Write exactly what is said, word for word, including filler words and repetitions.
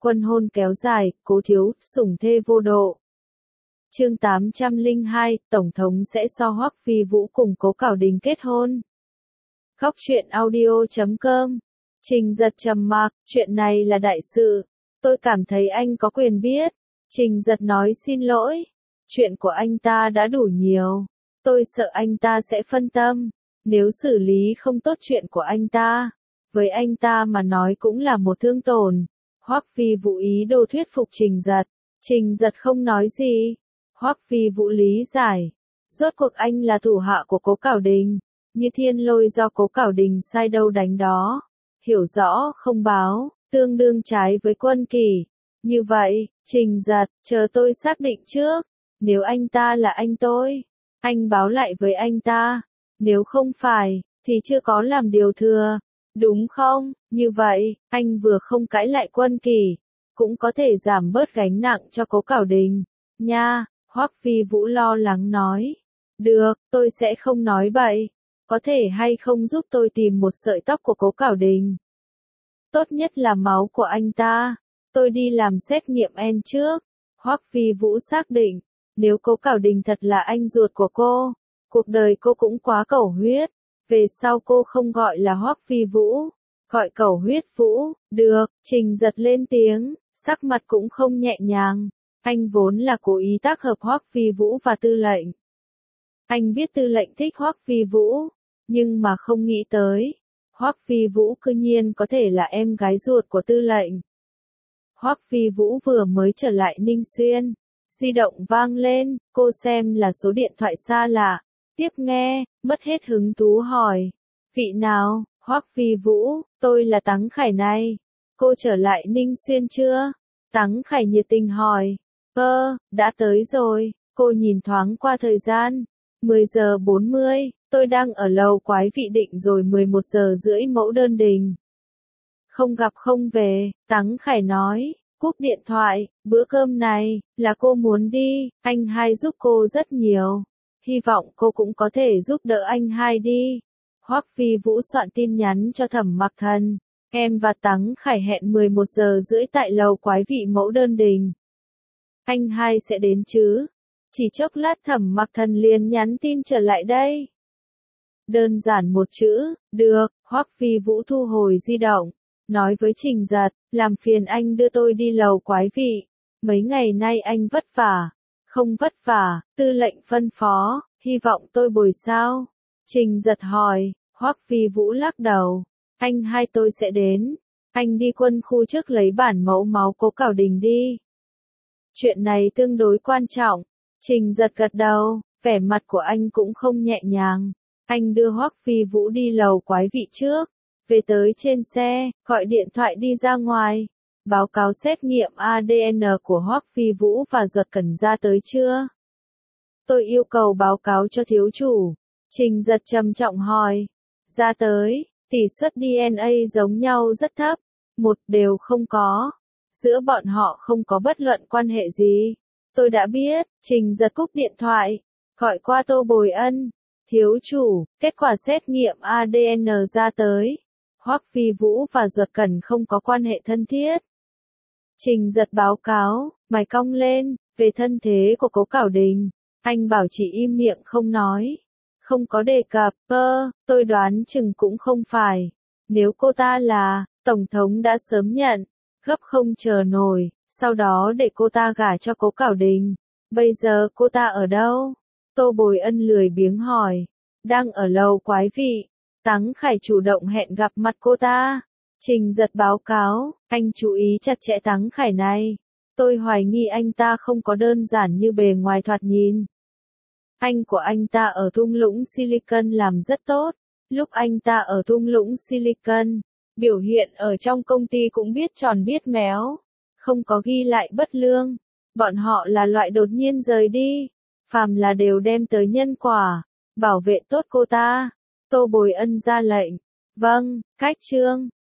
Quân hôn kéo dài, Cố Thiếu, sủng thê vô độ. Chương tám trăm lẻ hai, Tổng thống sẽ so Hoắc Phi Vũ cùng Cố Cảo Đình kết hôn. Góc truyện audio chấm com. Trình Giật trầm mặc, chuyện này là đại sự. Tôi cảm thấy anh có quyền biết. Trình Giật nói xin lỗi. Chuyện của anh ta đã đủ nhiều. Tôi sợ anh ta sẽ phân tâm. Nếu xử lý không tốt chuyện của anh ta, với anh ta mà nói cũng là một thương tổn. Hoắc Phi Vũ ý đồ thuyết phục Trình Giật. Trình Giật không nói gì. Hoắc Phi Vũ lý giải. Rốt cuộc anh là thủ hạ của Cố Cảo Đình. Như thiên lôi do Cố Cảo Đình sai đâu đánh đó. Hiểu rõ không báo, tương đương trái với Quân Kỳ. Như vậy, Trình Giật, chờ tôi xác định trước. Nếu anh ta là anh tôi, anh báo lại với anh ta. Nếu không phải, thì chưa có làm điều thừa. Đúng không? Như vậy, anh vừa không cãi lại Quân Kỳ, cũng có thể giảm bớt gánh nặng cho Cố Cảo Đình. Nha, Hoắc Phi Vũ lo lắng nói. Được, tôi sẽ không nói bậy. Có thể hay không giúp tôi tìm một sợi tóc của Cố Cảo Đình? Tốt nhất là máu của anh ta. Tôi đi làm xét nghiệm en trước. Hoắc Phi Vũ xác định, nếu Cố Cảo Đình thật là anh ruột của cô, cuộc đời cô cũng quá cẩu huyết. Về sau cô không gọi là Hoắc Phi Vũ, gọi cẩu huyết Vũ. Được, Trình Giật lên tiếng, sắc mặt cũng không nhẹ nhàng. Anh vốn là cố ý tác hợp Hoắc Phi Vũ và Tư lệnh. Anh biết Tư lệnh thích Hoắc Phi Vũ, nhưng mà không nghĩ tới, Hoắc Phi Vũ cư nhiên có thể là em gái ruột của Tư lệnh. Hoắc Phi Vũ vừa mới trở lại Ninh Xuyên, di động vang lên, cô xem là số điện thoại xa lạ, tiếp nghe, mất hết hứng thú hỏi, vị nào? Hoắc Phi Vũ, tôi là Tắng Khải này. Cô trở lại Ninh Xuyên chưa? Tắng Khải nhiệt tình hỏi. Ơ, đã tới rồi. Cô nhìn thoáng qua thời gian. mười giờ bốn mươi, tôi đang ở lầu Quái Vị Định rồi mười một giờ rưỡi Mẫu Đơn Đình. Không gặp không về, Tắng Khải nói, cúp điện thoại, bữa cơm này, là cô muốn đi, anh hai giúp cô rất nhiều. Hy vọng cô cũng có thể giúp đỡ anh hai đi. Hoắc Phi Vũ soạn tin nhắn cho Thẩm Mặc Thần. Em và Tắng Khải hẹn mười một giờ rưỡi tại lầu Quái Vị Mẫu Đơn Đình. Anh hai sẽ đến chứ? Chỉ chốc lát Thẩm Mặc Thần liền nhắn tin trở lại đây. Đơn giản một chữ, được. Hoắc Phi Vũ thu hồi di động, nói với Trình Giật, làm phiền anh đưa tôi đi lầu Quái Vị. Mấy ngày nay anh vất vả. Không vất vả, Tư lệnh phân phó, hy vọng tôi bồi sao? Trình Giật hỏi. Hoắc Phi Vũ lắc đầu. Anh hai tôi sẽ đến. Anh đi quân khu trước lấy bản mẫu máu Cố Cảo Đình đi. Chuyện này tương đối quan trọng. Trình Giật gật đầu, vẻ mặt của anh cũng không nhẹ nhàng. Anh đưa Hoắc Phi Vũ đi lầu Quái Vị trước. Về tới trên xe, gọi điện thoại đi ra ngoài. Báo cáo xét nghiệm a đê en của Hoắc Phi Vũ và Duật Cẩn ra tới chưa? Tôi yêu cầu báo cáo cho thiếu chủ. Trình Giật trầm trọng hỏi. Ra tới, tỷ suất đê en a giống nhau rất thấp. Một đều không có. Giữa bọn họ không có bất luận quan hệ gì. Tôi đã biết. Trình Giật cúp điện thoại. Gọi qua Tô Bồi Ân. Thiếu chủ, kết quả xét nghiệm a đê en ra tới. Hoắc Phi Vũ và Duật Cẩn không có quan hệ thân thiết. Trình Giật báo cáo, mày cong lên, về thân thế của Cố Cảo Đình. Anh bảo chỉ im miệng không nói. Không có đề cập, ơ, tôi đoán chừng cũng không phải. Nếu cô ta là, Tổng thống đã sớm nhận, gấp không chờ nổi, sau đó để cô ta gả cho Cố Cảo Đình. Bây giờ cô ta ở đâu? Tô Bồi Ân lười biếng hỏi. Đang ở lầu Quái Vị. Tắng Khải chủ động hẹn gặp mặt cô ta. Trình Giật báo cáo, anh chú ý chặt chẽ Tắng Khải này. Tôi hoài nghi anh ta không có đơn giản như bề ngoài thoạt nhìn. Anh của anh ta ở thung lũng Silicon làm rất tốt. Lúc anh ta ở thung lũng Silicon, biểu hiện ở trong công ty cũng biết tròn biết méo. Không có ghi lại bất lương. Bọn họ là loại đột nhiên rời đi. Phàm là đều đem tới nhân quả. Bảo vệ tốt cô ta. Tô Bồi Ân ra lệnh. Vâng, cách trương.